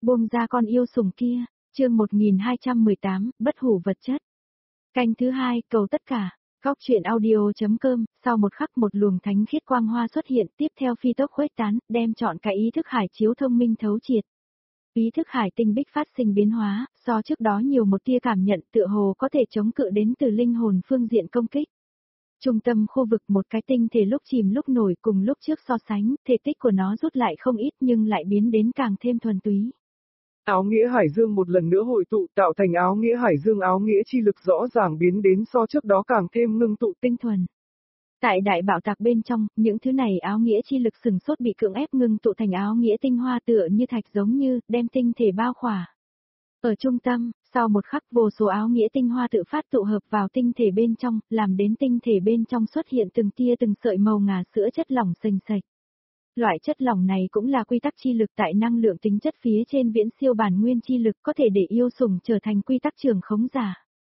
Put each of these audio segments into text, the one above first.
Buông ra con yêu sủng kia, chương 1218, bất hủ vật chất. Canh thứ 2, cầu tất cả. Góc truyện audio.com, sau một khắc một luồng thánh khiết quang hoa xuất hiện, tiếp theo phi tốc khuếch tán, đem trọn cái ý thức hải chiếu thông minh thấu triệt. Ý thức hải tinh bích phát sinh biến hóa, so trước đó nhiều một tia cảm nhận tựa hồ có thể chống cự đến từ linh hồn phương diện công kích. Trung tâm khu vực một cái tinh thể lúc chìm lúc nổi cùng lúc trước so sánh, thể tích của nó rút lại không ít nhưng lại biến đến càng thêm thuần túy. Áo nghĩa hải dương một lần nữa hội tụ tạo thành áo nghĩa hải dương, áo nghĩa chi lực rõ ràng biến đến so trước đó càng thêm ngưng tụ tinh thuần. Tại đại bảo tạc bên trong, những thứ này áo nghĩa chi lực sừng sốt bị cưỡng ép ngưng tụ thành áo nghĩa tinh hoa tựa như thạch giống như, đem tinh thể bao khỏa. Ở trung tâm, sau một khắc vô số áo nghĩa tinh hoa tự phát tụ hợp vào tinh thể bên trong, làm đến tinh thể bên trong xuất hiện từng tia từng sợi màu ngà sữa chất lỏng sền sệt. Loại chất lỏng này cũng là quy tắc chi lực tại năng lượng tính chất phía trên viễn siêu bản nguyên chi lực có thể để yêu sủng trở thành quy tắc trường khống giả.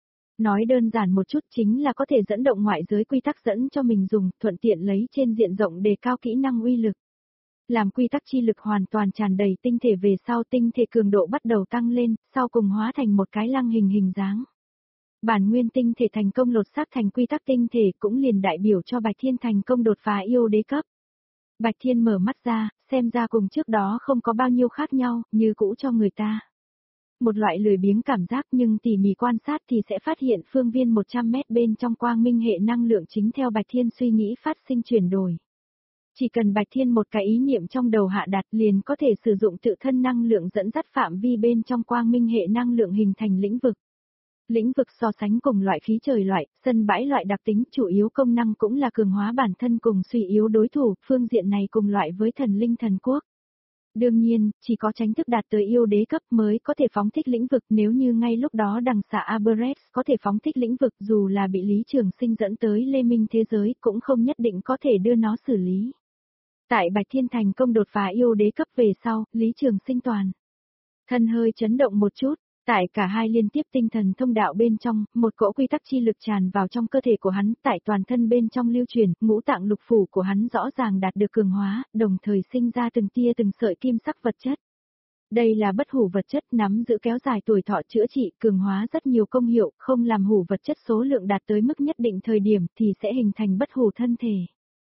Nói đơn giản một chút chính là có thể dẫn động ngoại giới quy tắc dẫn cho mình dùng, thuận tiện lấy trên diện rộng đề cao kỹ năng uy lực. Làm quy tắc chi lực hoàn toàn tràn đầy tinh thể về sau, tinh thể cường độ bắt đầu tăng lên, sau cùng hóa thành một cái lăng hình dáng. Bản nguyên tinh thể thành công lột xác thành quy tắc tinh thể cũng liền đại biểu cho Bạch Thiên thành công đột phá yêu đế cấp. Bạch Thiên mở mắt ra, xem ra cùng trước đó không có bao nhiêu khác nhau, như cũ cho người ta một loại lười biếng cảm giác, nhưng tỉ mỉ quan sát thì sẽ phát hiện phương viên 100 mét bên trong quang minh hệ năng lượng chính theo Bạch Thiên suy nghĩ phát sinh chuyển đổi. Chỉ cần Bạch Thiên một cái ý niệm trong đầu hạ đặt liền có thể sử dụng tự thân năng lượng dẫn dắt phạm vi bên trong quang minh hệ năng lượng hình thành lĩnh vực. Lĩnh vực so sánh cùng loại khí trời loại, sân bãi loại đặc tính chủ yếu công năng cũng là cường hóa bản thân cùng suy yếu đối thủ, phương diện này cùng loại với thần linh thần quốc. Đương nhiên, chỉ có tránh thức đạt tới yêu đế cấp mới có thể phóng thích lĩnh vực, nếu như ngay lúc đó đằng xạ Aberrett có thể phóng thích lĩnh vực dù là bị Lý Trường Sinh dẫn tới Lê Minh thế giới cũng không nhất định có thể đưa nó xử lý. Tại Bạch Thiên thành công đột phá yêu đế cấp về sau, Lý Trường Sinh toàn thân hơi chấn động một chút. Tại cả hai liên tiếp tinh thần thông đạo bên trong, một cỗ quy tắc chi lực tràn vào trong cơ thể của hắn, tại toàn thân bên trong lưu truyền, ngũ tạng lục phủ của hắn rõ ràng đạt được cường hóa, đồng thời sinh ra từng tia từng sợi kim sắc vật chất. Đây là bất hủ vật chất nắm giữ kéo dài tuổi thọ, chữa trị, cường hóa rất nhiều công hiệu, không làm hủ vật chất số lượng đạt tới mức nhất định thời điểm thì sẽ hình thành bất hủ thân thể.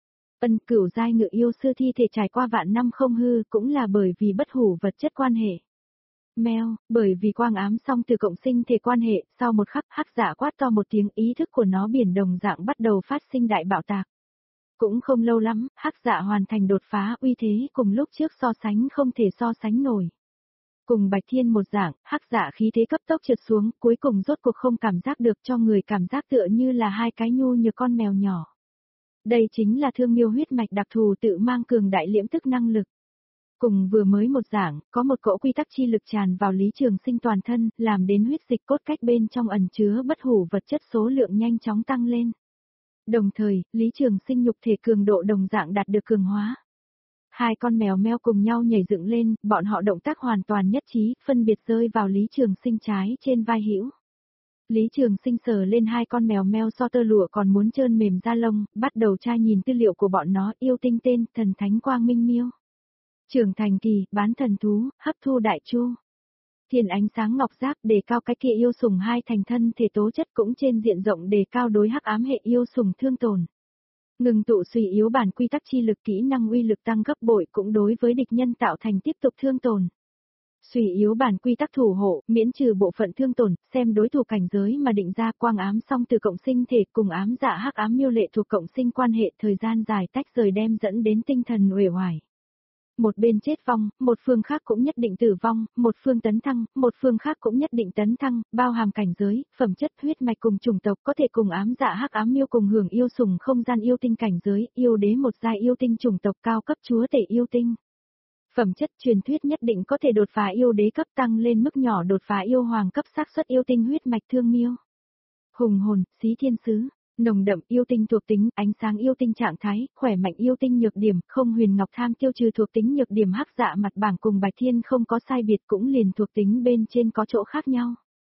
Ân Cửu giai ngự yêu sư thi thể trải qua vạn năm không hư cũng là bởi vì bất hủ vật chất quan hệ. Mèo, bởi vì quang ám song từ cộng sinh thể quan hệ, sau một khắc hắc dạ quát to một tiếng, ý thức của nó biển đồng dạng bắt đầu phát sinh đại bạo tạc. Cũng không lâu lắm, hắc dạ hoàn thành đột phá, uy thế cùng lúc trước so sánh không thể so sánh nổi. Cùng Bạch Thiên một dạng, hắc dạ khí thế cấp tốc trượt xuống, cuối cùng rốt cuộc không cảm giác được, cho người cảm giác tựa như là hai cái nhu như con mèo nhỏ. Đây chính là thương miêu huyết mạch đặc thù tự mang cường đại liễm tức năng lực. Cùng vừa mới một dạng, có một cỗ quy tắc chi lực tràn vào Lý Trường Sinh toàn thân, làm đến huyết dịch cốt cách bên trong ẩn chứa bất hủ vật chất số lượng nhanh chóng tăng lên. Đồng thời, Lý Trường Sinh nhục thể cường độ đồng dạng đạt được cường hóa. Hai con mèo meo cùng nhau nhảy dựng lên, bọn họ động tác hoàn toàn nhất trí, phân biệt rơi vào Lý Trường Sinh trái trên vai hữu. Lý Trường Sinh sờ lên hai con mèo meo so tơ lụa còn muốn trơn mềm da lông, bắt đầu tra nhìn tư liệu của bọn nó, yêu tinh tên, thần thánh quang minh miêu. Trưởng thành kỳ, bán thần thú, hấp thu đại chu. Thiên ánh sáng ngọc giác đề cao cái kia yêu sủng hai thành thân thể tố chất, cũng trên diện rộng đề cao đối hắc ám hệ yêu sủng thương tổn. Ngừng tụ suy yếu bản quy tắc chi lực, kỹ năng uy lực tăng gấp bội, cũng đối với địch nhân tạo thành tiếp tục thương tổn. Suy yếu bản quy tắc thủ hộ, miễn trừ bộ phận thương tổn, xem đối thủ cảnh giới mà định ra. Quang ám song từ cộng sinh thể cùng ám dạ hắc ám miêu lệ thuộc cộng sinh quan hệ, thời gian dài tách rời đem dẫn đến tinh thần uể oải. Một bên chết vong, một phương khác cũng nhất định tử vong, một phương tấn thăng, một phương khác cũng nhất định tấn thăng, bao hàm cảnh giới, phẩm chất, huyết mạch cùng chủng tộc, có thể cùng ám dạ hắc ám miêu cùng hưởng yêu sủng không gian yêu tinh cảnh giới, yêu đế một giai yêu tinh chủng tộc cao cấp chúa tể yêu tinh. Phẩm chất truyền thuyết nhất định có thể đột phá yêu đế cấp, tăng lên mức nhỏ đột phá yêu hoàng cấp, xác suất yêu tinh huyết mạch thương miêu. Hùng hồn, xí thiên sứ. Nồng đậm yêu tinh thuộc tính, ánh sáng yêu tinh trạng thái, khỏe mạnh yêu tinh nhược điểm, không huyền ngọc tham tiêu trừ thuộc tính nhược điểm hắc dạ mặt bảng cùng Bạch Thiên không có sai biệt, cũng liền thuộc tính bên trên có chỗ khác nhau.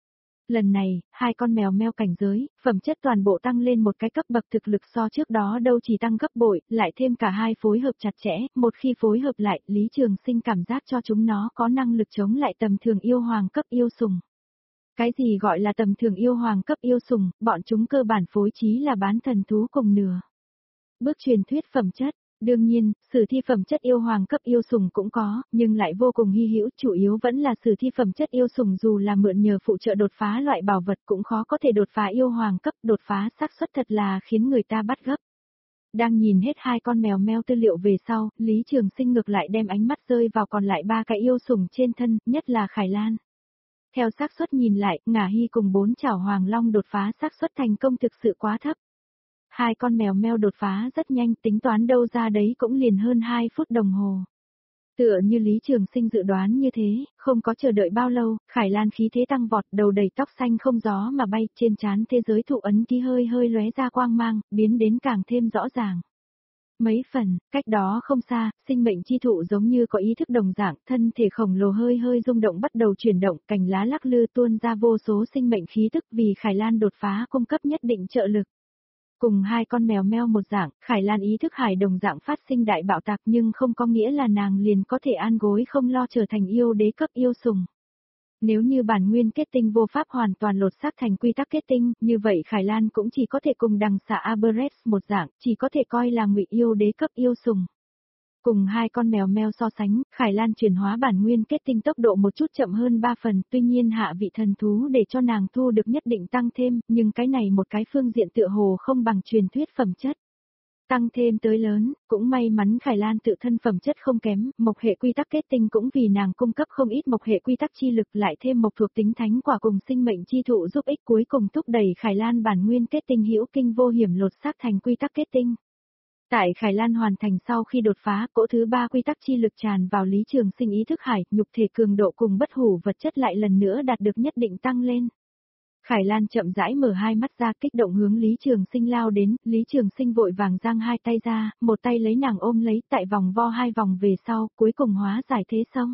Lần này, hai con mèo meo cảnh giới, phẩm chất toàn bộ tăng lên một cái cấp bậc, thực lực so trước đó đâu chỉ tăng gấp bội, lại thêm cả hai phối hợp chặt chẽ, một khi phối hợp lại, Lý Trường Sinh cảm giác cho chúng nó có năng lực chống lại tầm thường yêu hoàng cấp yêu sùng. Cái gì gọi là tầm thường yêu hoàng cấp yêu sùng, bọn chúng cơ bản phối trí là bán thần thú cùng nửa. Bước truyền thuyết phẩm chất. Đương nhiên, sử thi phẩm chất yêu hoàng cấp yêu sùng cũng có, nhưng lại vô cùng hy hữu, chủ yếu vẫn là sử thi phẩm chất yêu sùng dù là mượn nhờ phụ trợ đột phá loại bảo vật cũng khó có thể đột phá yêu hoàng cấp, đột phá xác suất thật là khiến người ta bắt gấp. Đang nhìn hết hai con mèo meo tư liệu về sau, Lý Trường Sinh ngược lại đem ánh mắt rơi vào còn lại ba cái yêu sùng trên thân, nhất là Khải Lan. Theo xác suất nhìn lại, Ngả Hy cùng 4 chảo hoàng long đột phá xác suất thành công thực sự quá thấp. Hai con mèo meo đột phá rất nhanh, tính toán đâu ra đấy cũng liền hơn 2 phút đồng hồ. Tựa như Lý Trường Sinh dự đoán như thế, không có chờ đợi bao lâu, Khải Lan khí thế tăng vọt, đầu đầy tóc xanh không gió mà bay, trên trán thế giới thụ ấn ký hơi hơi lóe ra quang mang, biến đến càng thêm rõ ràng. Mấy phần, cách đó không xa, sinh mệnh chi thụ giống như có ý thức đồng dạng, thân thể khổng lồ hơi hơi rung động bắt đầu chuyển động, cành lá lắc lư tuôn ra vô số sinh mệnh khí tức vì Khải Lan đột phá cung cấp nhất định trợ lực. Cùng hai con mèo meo một dạng, Khải Lan ý thức hải đồng dạng phát sinh đại bạo tạc nhưng không có nghĩa là nàng liền có thể an gối không lo trở thành yêu đế cấp yêu sùng. Nếu như bản nguyên kết tinh vô pháp hoàn toàn lột xác thành quy tắc kết tinh, như vậy Khải Lan cũng chỉ có thể cùng đằng xà Aberrest một dạng, chỉ có thể coi là ngụy yêu đế cấp yêu sùng. Cùng hai con mèo meo so sánh, Khải Lan chuyển hóa bản nguyên kết tinh tốc độ một chút chậm hơn 3 phần, tuy nhiên hạ vị thần thú để cho nàng thu được nhất định tăng thêm, nhưng cái này một cái phương diện tựa hồ không bằng truyền thuyết phẩm chất. Tăng thêm tới lớn, cũng may mắn Khải Lan tự thân phẩm chất không kém, mộc hệ quy tắc kết tinh cũng vì nàng cung cấp không ít mộc hệ quy tắc chi lực lại thêm mộc thuộc tính thánh quả cùng sinh mệnh chi thụ giúp ích cuối cùng thúc đẩy Khải Lan bản nguyên kết tinh hữu kinh vô hiểm lột xác thành quy tắc kết tinh. Tại Khải Lan hoàn thành sau khi đột phá, cỗ thứ 3 quy tắc chi lực tràn vào Lý Trường Sinh ý thức hải, nhục thể cường độ cùng bất hủ vật chất lại lần nữa đạt được nhất định tăng lên. Khải Lan chậm rãi mở hai mắt ra kích động hướng Lý Trường Sinh lao đến, Lý Trường Sinh vội vàng giang hai tay ra, một tay lấy nàng ôm lấy tại vòng vo hai vòng về sau, cuối cùng hóa giải thế xong.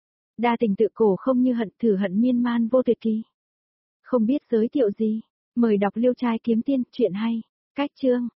Đa tình tự cổ không như hận thử hận miên man vô tuyệt kỳ. Không biết giới thiệu gì, mời đọc Liêu Trai Kiếm Tiên, chuyện hay, cách chương.